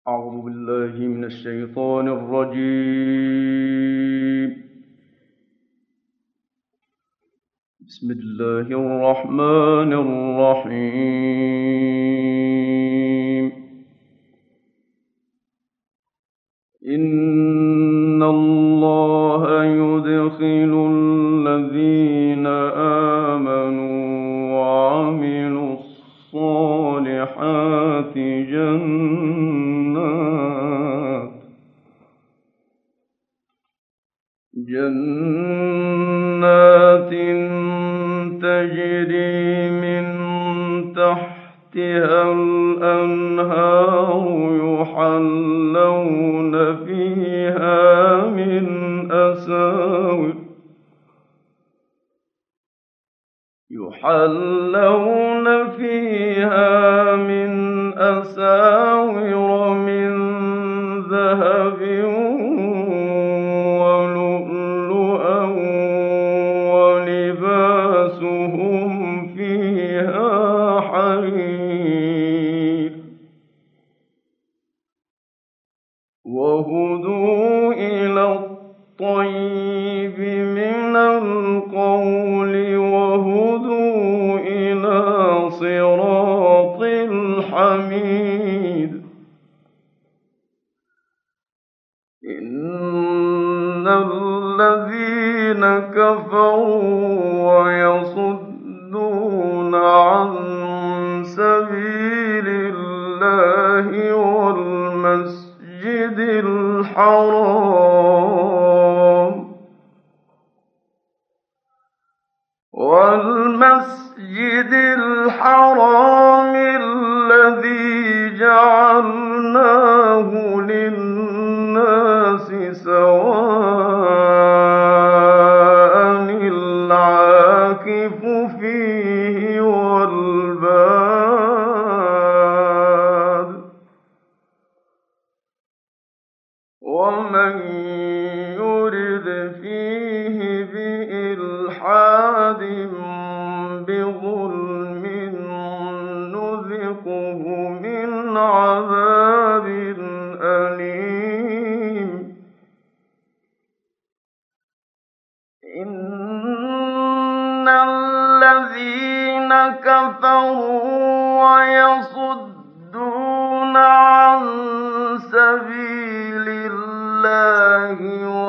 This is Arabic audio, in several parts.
أعوذ بالله من الشيطان الرجيم. بسم الله الرحمن الرحيم. إن الله يدخل الذين آمنوا وعملوا الصالحات جنات تجري من تحتها الأنهار يحلون فيها من ذهب ولؤلؤا ولباسهم فيها حرير وهدوا إلى الطيب من القول وهدوا إلى صراط الحميد. إن الذين كفروا ويصدون عن سبيل الله والمسجد الحرام الذي جعلناه للناس سواء العاكف فيه والباد ومن يرد فيه بإلحاد بظلم نذقه من عذاب أليم. إن الذين كفروا ويصدون عن سبيل الله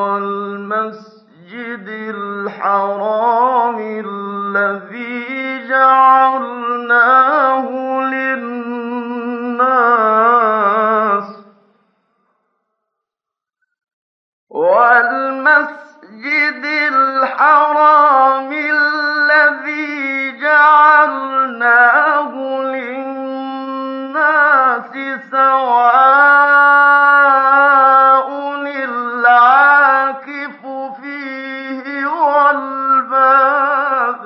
والمسجد الحرام الذي جعلناه للناس سواء العاكف فيه والباد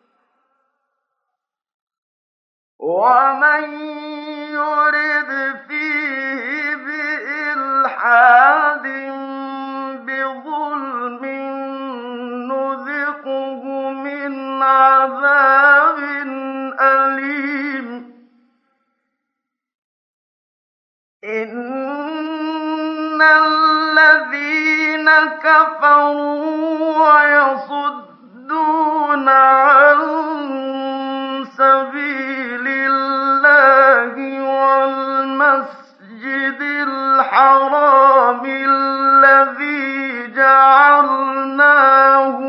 ومن يرد فيه بإلحاد بظلم نذقه من عذاب أليم. إن الذين كفروا ويصدون عن سبيل الله والمسجد الحرام الذي جعلناه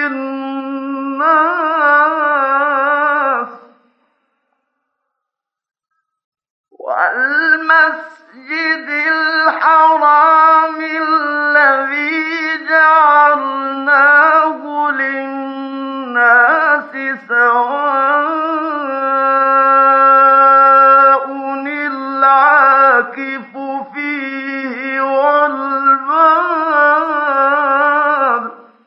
للناس سواء العاكف فيه والباد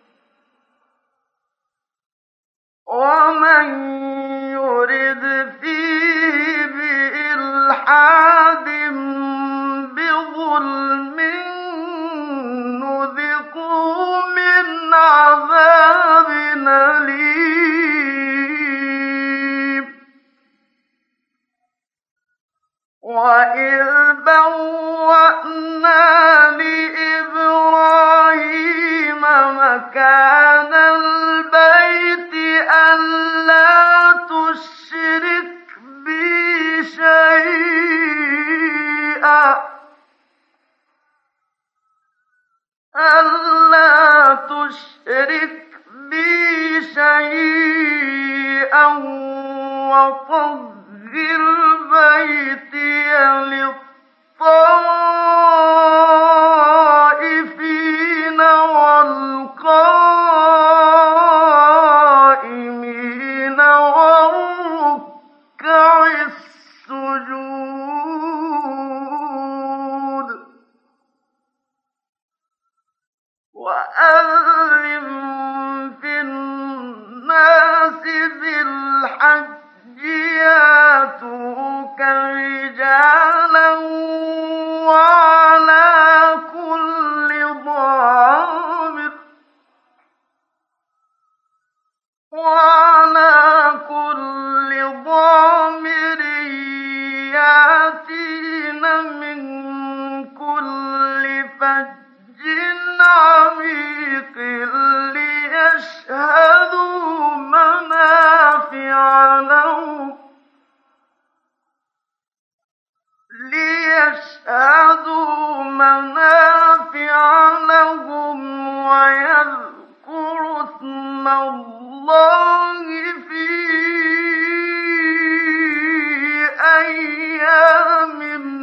ومن يرد فيه بإلحاد بظلم نذقه من عذاب أليم. وإذ بَوَّأْنَا لِإِبْرَاهِيمَ مَكَانَ الْبَيْتِ أَلَّا تُشْرِكْ بِي شَيْئًا وَطَهِّرْ بَيْتِيَ لِلطَّائِفِينَ وَالْقَائِمِينَ وَالرُّكَّعِ السُّجُودِ وَأَذِّن فِي النَّاسِ بِالْحَجِّ يَأْتُوكَ رِجَالًا وَعَلَىٰ كُلِّ ضَامِرٍ يَأْتِينَ مِن كُلِّ فَجٍّ عَمِيقٍ لِّيَشْهَدُوا مَنَافِعَ لَهُمْ وَيَذْكُرُوا اسْمَ اللَّهِ فِي أَيَّامٍ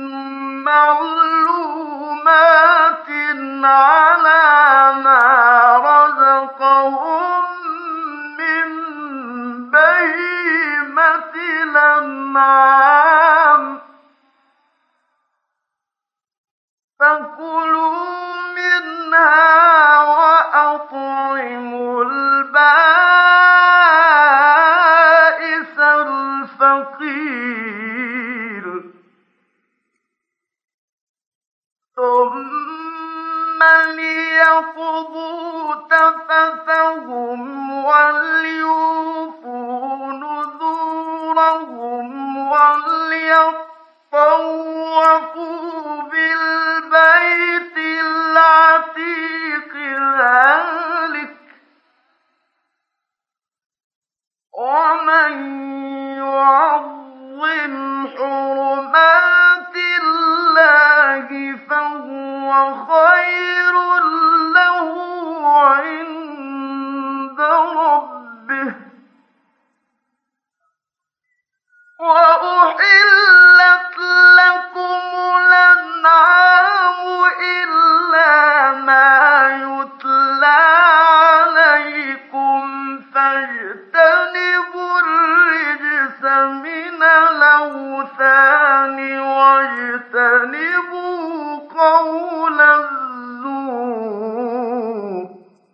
مَّعْلُومَاتٍ عَلَىٰ مَا رَزَقَهُم مِّن بَهِيمَةِ الْأَنْعَامِ ۖ فَكُلُوا مِنْهَا وَأَطْعِمُوا الْبَائِسَ الْفَقِيرَ ثُمَّ لِيَقْضُوا تَفَثَهُمْ وَلْيُوفُوا نُذُورَهُمْ وَلْيَطَّوَّفُوا بِالْبَيْتِ الْعَتِيقِ ذَٰلِكَ وَمَن يُعَظِّمْ حُرُمَاتِ اللَّهِ فَهُوَ خَيْرٌ لَّهُ عِندَ رَبِّهِ ۗ وَأُحِلَّتْ لَكُمُ الْأَنْعَامُ إِلَّا مَا يُتْلَىٰ عَلَيْكُمْ ۖ فَاجْتَنِبُوا الرِّجْسَ مِنَ الْأَوْثَانِ وَاجْتَنِبُوا قَوْلَ الزُّورِ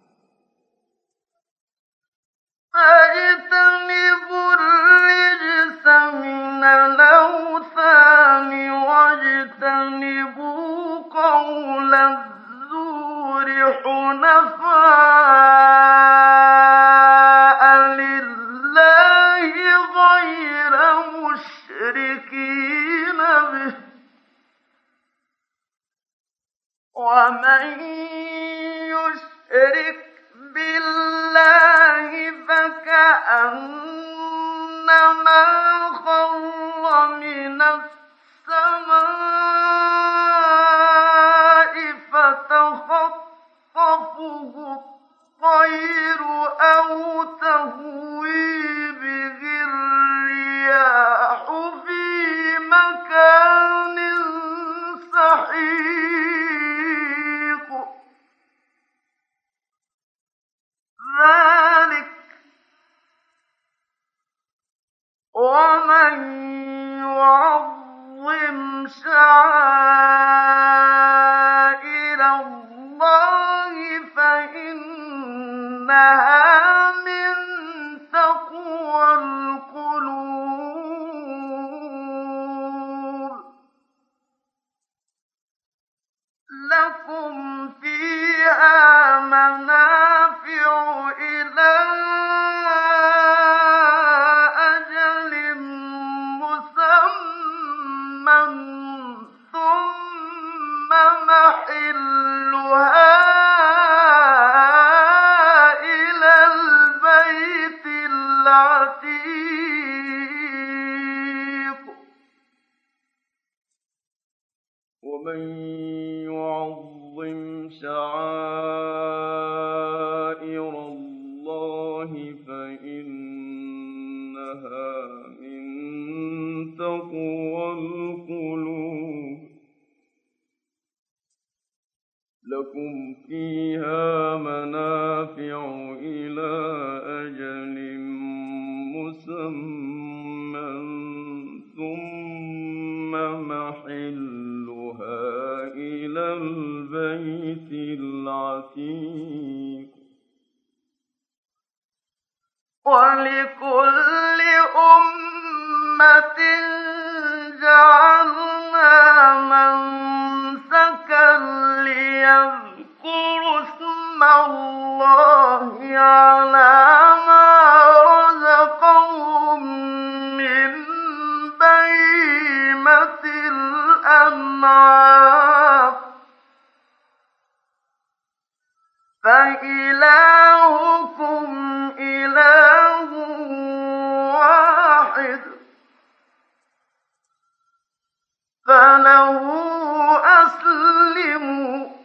حُنَفَاءَ لِلَّهِ غَيْرَ مُشْرِكِينَ بِهِ ۚ وَمَن يُشْرِكْ بِاللَّهِ فَكَأَنَّمَا خَرَّ مِنَ السَّمَاءِ فَتَخْطَفُهُ الطَّيْرُ أَوْ تَهْوِي بِهِ الرِّيَاحُ فِي مَكَانٍ سَحِيقٍ ذَٰلِكَ وَمَن يُعَظِّمْ شَعَائِرَ اللَّهِ فَإِنَّهَا مِن تَقْوَى الْقُلُوبِ لَكُمْ فِيهَا مَنَافِعُ إِلَىٰ أَجَلٍ مُّسَمًّى ثُمَّ مَحِلُّهَا إِلَى الْبَيْتِ الْعَتِيقِ وَمَن يُعَظِّمْ شَعَائِرَ اللَّهِ فَإِنَّهَا مِن تَقْوَى الْقُلُوبِ لَكُمْ فِيهَا مَنَافِعُ إِلَىٰ أَجَلٍ مُّسَمًّى ثُمَّ مَحِلُّهَا إِلَى الْبَيْتِ الْعَتِيقِ وَلِكُلِّ أُمَّةٍ جَعَلْنَا مَنسَكًا لِّيَذْكُرُوا اسْمَ اللَّهِ عَلَىٰ مَا رَزَقَهُم مِّن بَهِيمَةِ الْأَنْعَامِ ۖ فَإِلَٰهُكُمْ إِلَٰهٌ وَاحِدٌ فَلَهُ أَسْلِمُوا ۗ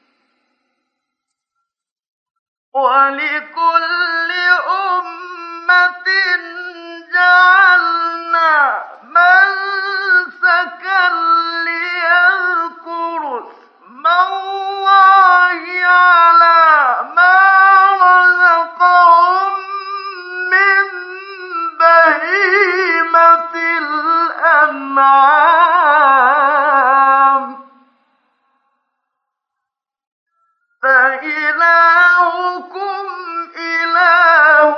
وَلِكُلِّ أُمَّةٍ جَعَلْنَا مَنسَكًا لِّيَذْكُرُوا اسْمَ اللَّهِ عَلَىٰ مَا رَزَقَهُم مِّن بَهِيمَةِ الْأَنْعَامِ ۖ فَإِلَٰهُكُمْ إِلَٰهٌ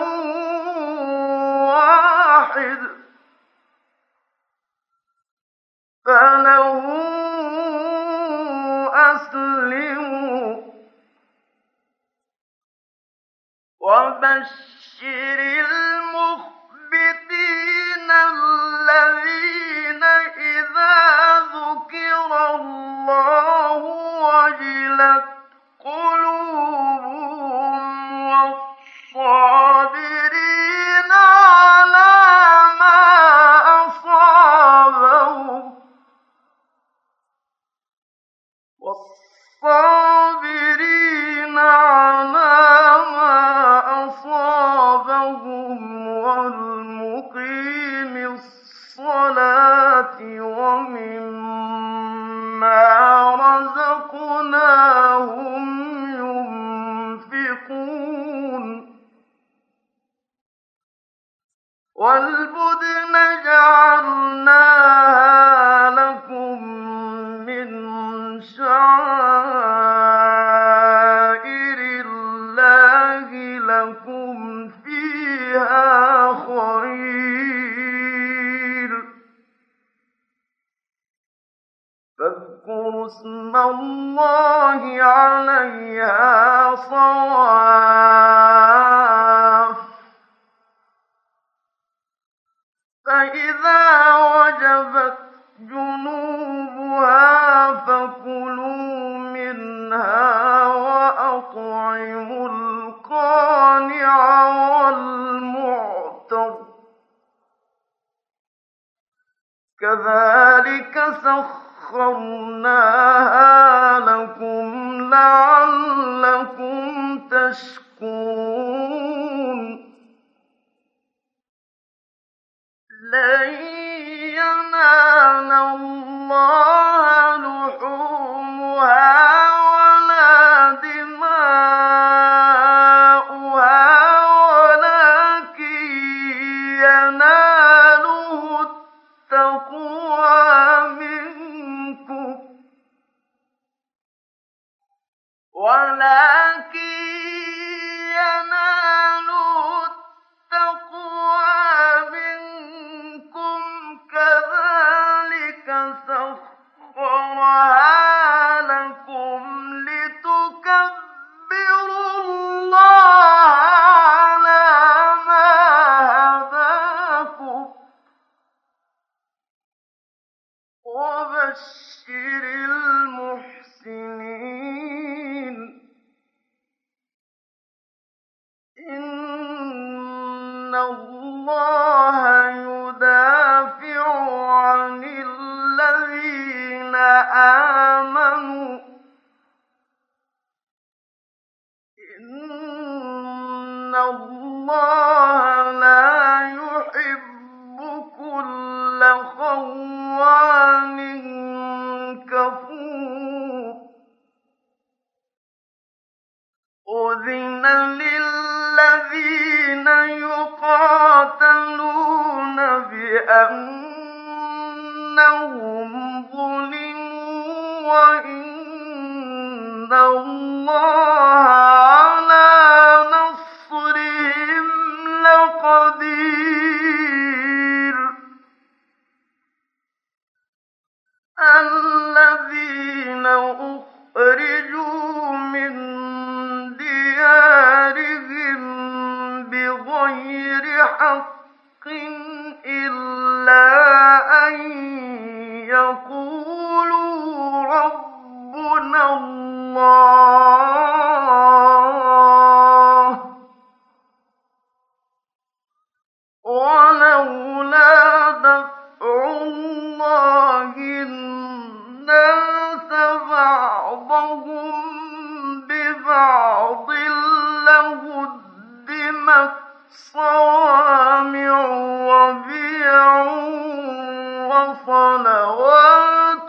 وَاحِدٌ فَلَهُ أَسْلِمُوا ۗ وَبَشِّرِ الْمُخْبِتِينَ الَّذِينَ إِذَا ذُكِرَ اللَّهُ وَجِلَتْ قُلُوبُهُمْ وَالصَّابِرِينَ عَلَىٰ مَا أَصَابَهُمْ وَالْمُقِيمِ الصَّلَاةِ وَمِمَّا رَزَقْنَاهُمْ يُنفِقُونَ وَالْبُدْنَ جَعَلْنَاهَا لَكُم مِّنْ شَعَائِرِ اللَّهِ لَكُمْ فِيهَا خَيْرٌ ۖ فاذكروا اسْمَ اللَّهِ عَلَيْهَا صَوَافَّ ۖ فَإِذَا وَجَبَتْ جُنُوبُهَا فَكُلُوا مِنْهَا وَأَطْعِمُوا الْقَانِعَ وَالْمُعْتَرَّ ۚ كَذَٰلِكَ سَخَّرْنَاهَا لَكُمْ لَعَلَّكُمْ تَشْكُرُونَ لَن يَنَالَ اللَّهَ لُحُومُهَا وَلَا دِمَاؤُهَا وَلَٰكِن يَنَالُهُ التَّقْوَىٰ مِنكُمْ كَذَٰلِكَ سَخَّرَهَا لَكُمْ لِتُكَبِّرُوا اللَّهَ عَلَىٰ مَا هَدَاكُمْ ۗ وَبَشِّرِ الْمُحْسِنِينَ آمَنُوا إِنَّ اللَّهَ لَا يُحِبُّ كُلَّ خَوَّانٍ كَفُورٍ أُذِنَ لِلَّذِينَ يُقَاتَلُونَ بِأَنَّهُمْ ظُلِمُوا وَإِنَّ اللَّهَ عَلَىٰ نَصْرِهِمْ لَقَدِيرٌ الَّذِينَ أُخْرِجُوا مِن دِيَارِهِم بِغَيْرِ حَقٍّ إِلَّا أَن يَقُولُوا رَبُّنَا اللَّهُ ۗ وَلَوْلَا دَفْعُ اللَّهِ النَّاسَ بَعْضَهُم بِبَعْضٍ لَّهُدِّمَتْ صَوَامِعُ وَبِيَعٌ وَصَلَوَاتٌ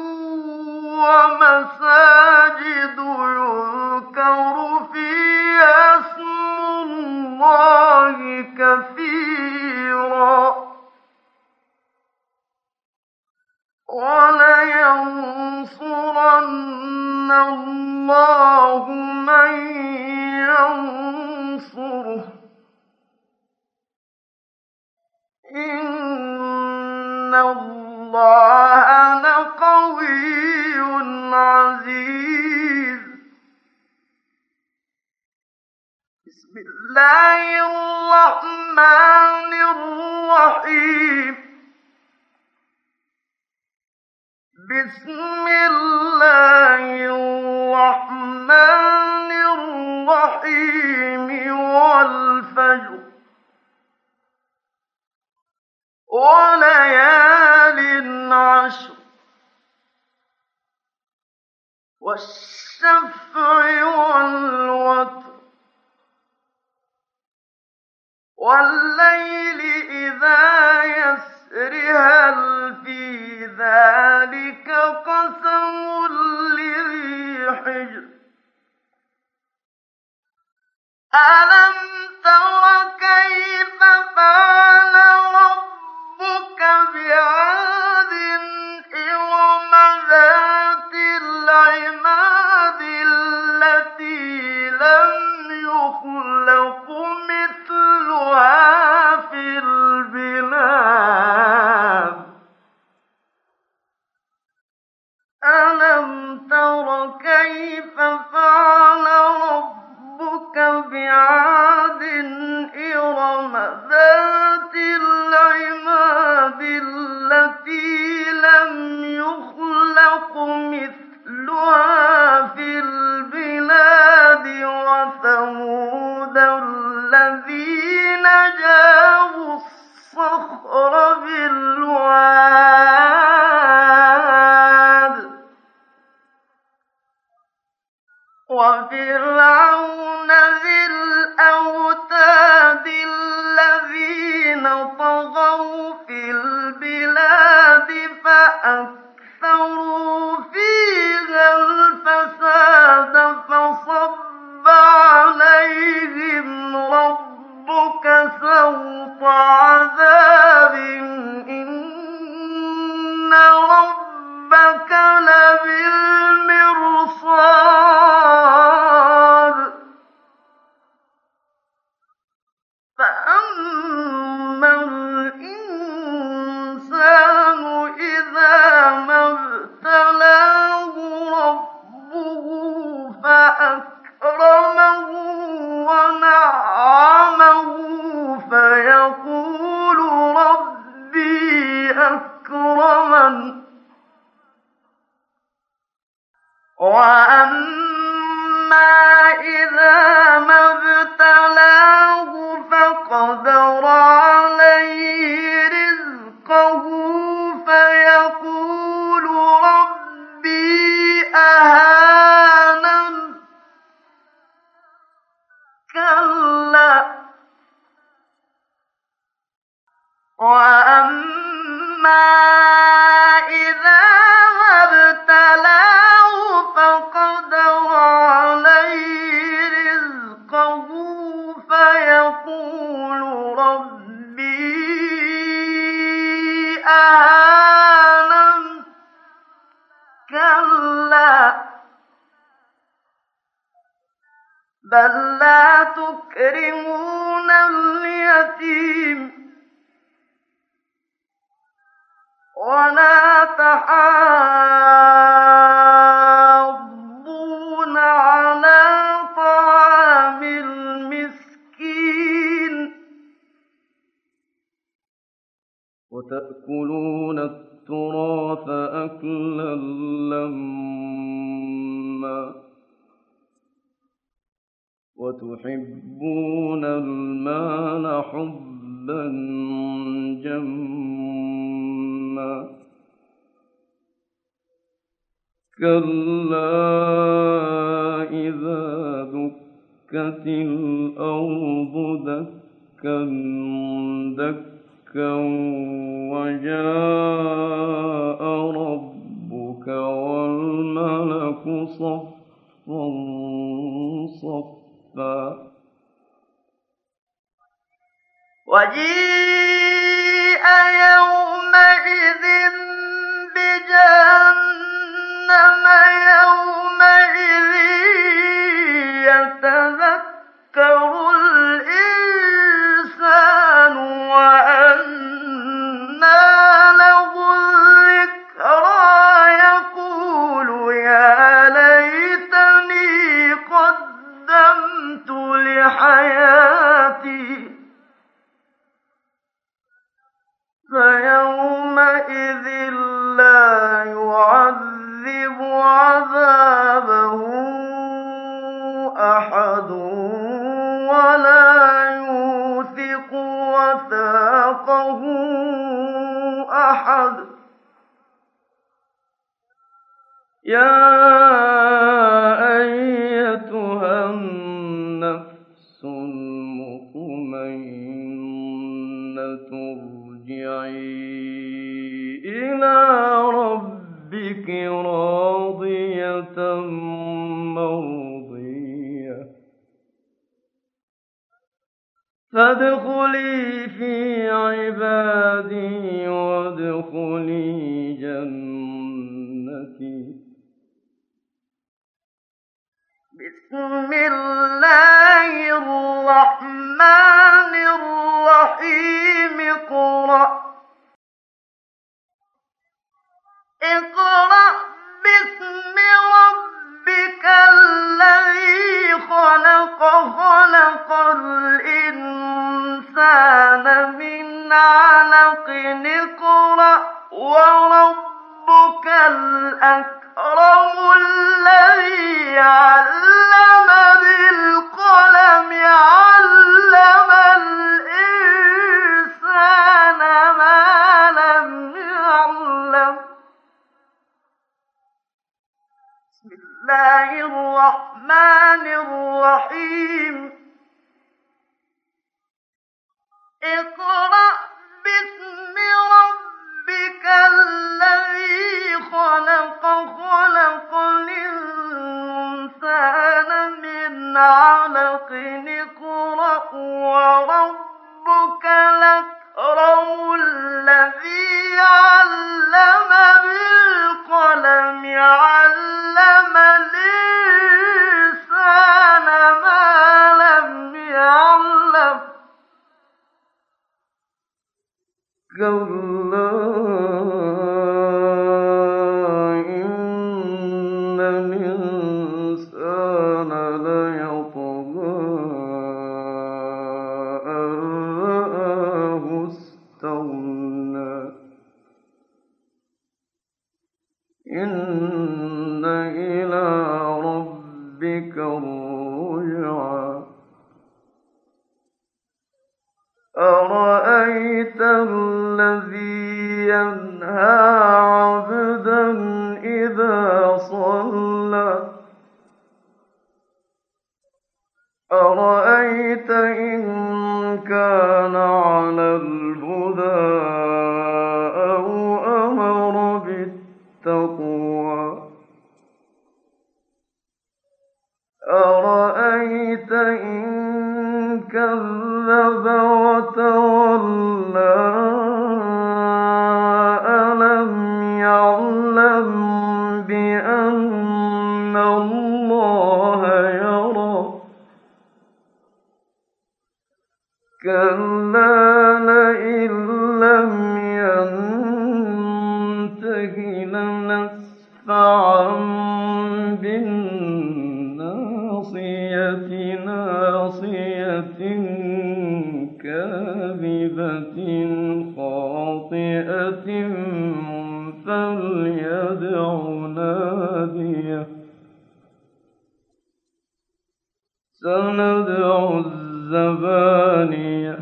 وَمَسَاجِدُ يُذْكَرُ فِيهَا اسْمُ اللَّهِ كَثِيرًا ۗ وَلَيَنصُرَنَّ اللَّهُ مَن يَنصُرُهُ ۗ إِنَّ اللَّهَ لَقَوِيٌّ عَزِيزٌ بسم الله الرحمن الرحيم بسم الله الرحمن الرحيم والفجر وَلَيَالٍ عَشْرٍ وَالشَّفْعِ وَالْوَتْرِ وَاللَّيْلِ إِذَا يَسْرِ هَلْ فِي ذَٰلِكَ قَسَمٌ لِّذِي حِجْرٍ أَلَمْ تَرَ كَيْفَ فَعَلَ رَبُّكَ بِعَادٍ إِرَمَ ذَاتِ الْعِمَادِ الَّتِي لَمْ يُخْلَقْ مِثْلُهَا فِي الْبِلَادِ أَلَمْ تَرَ كَيْفَ فَعَلَ رَبُّكَ بِعَادٍ إِرَمَ ذَاتِ الْعِمَادِ الَّتِي لَمْ يُخْلَقْ مِثْلُهَا فِي الْبِلَادِ وَثَمُودَ الَّذِينَ جَابُوا الصَّخْرَ بِالْوَادِ وَفِرْعَوْنَ ذِي الْأَوْتَادِ الَّذِينَ طَغَوْا فِي الْبِلَادِ فَأَكْثَرُوا فِيهَا الْفَسَادَ فَصَبَّ عَلَيْهِمْ رَبُّكَ سَوْطَ عَذَابٍ إِنَّ رَبَّكَ لَبِالْمِرْصَادِ فَأَمَّا الْإِنسَانُ إِذَا مَا ابْتَلَاهُ رَبُّهُ فَأَكْرَمَهُ وَنَعَّمَهُ فَيَقُولُ رَبِّي أَكْرَمَنِ وَأَمَّا إِذَا مَا ابْتَلَاهُ فَقَدَرَ عَلَيْهِ رِزْقَهُ فَيَقُولُ رَبِّي كلا بل لا تكرمون اليتيم ولا تحاضون على طعام المسكين وتأكلون التراث أكلا لما وتحبون المال حبا جما كلا إذا دكت الأرض دكا دكا وجاء ربك والملك صفا صفا وجيء يومئذ بجهنم يومئذ يتذكر الإنسان وأنى له الذكرى يقول يا ليتني قدمت لحياتي فيومئذ لا يعذب عذابه أحد ولا يوثق وثاقه أحد يا أيتها النفس المطمئنة ارجعي إلى ربك راضية مرضية فادخلي في عبادي وادخلي جنتي بسم الله الرحمن الرحيم اقرأ باسم ربك الذي خلق خلق الإنسان من علق اقرأ وربك الأكرم الذي علم بالقلم علم الإنسان ما لم يعلم بسم الله الرحمن الرحيم اقرأ باسم ربك الذي خلق خلق الإنسان من علق اقرأ وربك الأكرم الذي علم بالقلم علم الإنسان ما لم يعلم كلا إن الإنسان ليطغى أن رآه استغنى إن إلى ربك الرجعى أرأيت الذي ينهى عبدا إذا صلى أرأيت إن كان على الهدى أو أمر بالتقوى أرأيت إن كذب وتولى ألم يعلم بأن كَلَّا لَئِن لَّمْ يَنتَهِ لَنَسْفَعًا بِالنَّاصِيَةِ نَاصِيَةٍ كَاذِبَةٍ خَاطِئَةٍ فَلْيَدْعُ نَادِيَهُ سَنَدْعُ الزَّبَانِيَةَ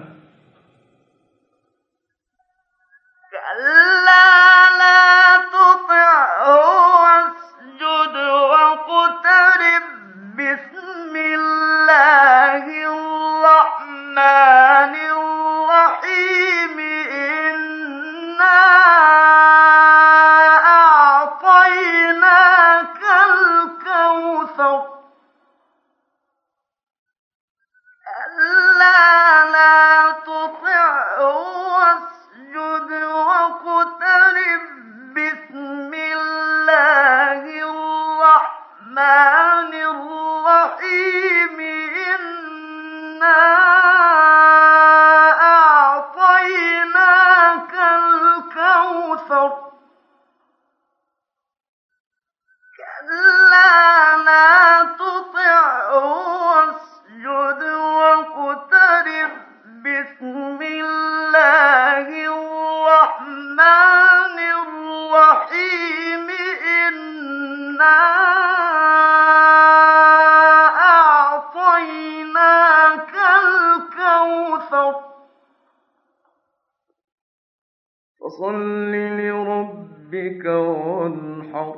كَلَّا لَا تُطِعْهُ وَاسْجُدْ وَاقْتَرِب ۩ بِسْمِ اللَّهِ الرَّحْمَٰنِ الرَّحِيمِ إِنَّا أَعْطَيْنَاكَ الْكَوْثَرَ كَلَّا لَا تُطِعْهُ وَاسْجُدْ وَاقْتَرِب ۩ بِسْمِ اللَّهِ الرَّحْمَٰنِ الرَّحِيمِ إِنَّا أَعْطَيْنَاكَ الْكَوْثَرَ كَلَّا لَا تُطِعْهُ وَاسْجُدْ وَاقْتَرِب ۩ بِسْمِ اللَّهِ الرَّحْمَٰنِ الرَّحِيمِ إِنَّا أَعْطَيْنَاكَ الْكَوْثَرَ فَصَلِّ لِرَبِّكَ وَانْحَرْ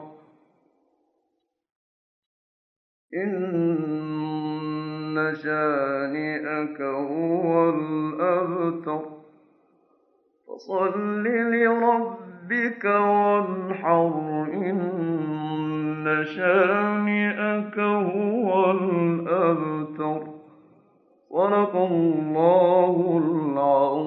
إِنَّ شَانِئَكَ هُوَ الْأَبْتَرُ فَصَلِّ لِرَبِّكَ وَانْحَرْ إِنَّ شَانِئَكَ هُوَ الْأَبْتَرُ صدق الله العظيم.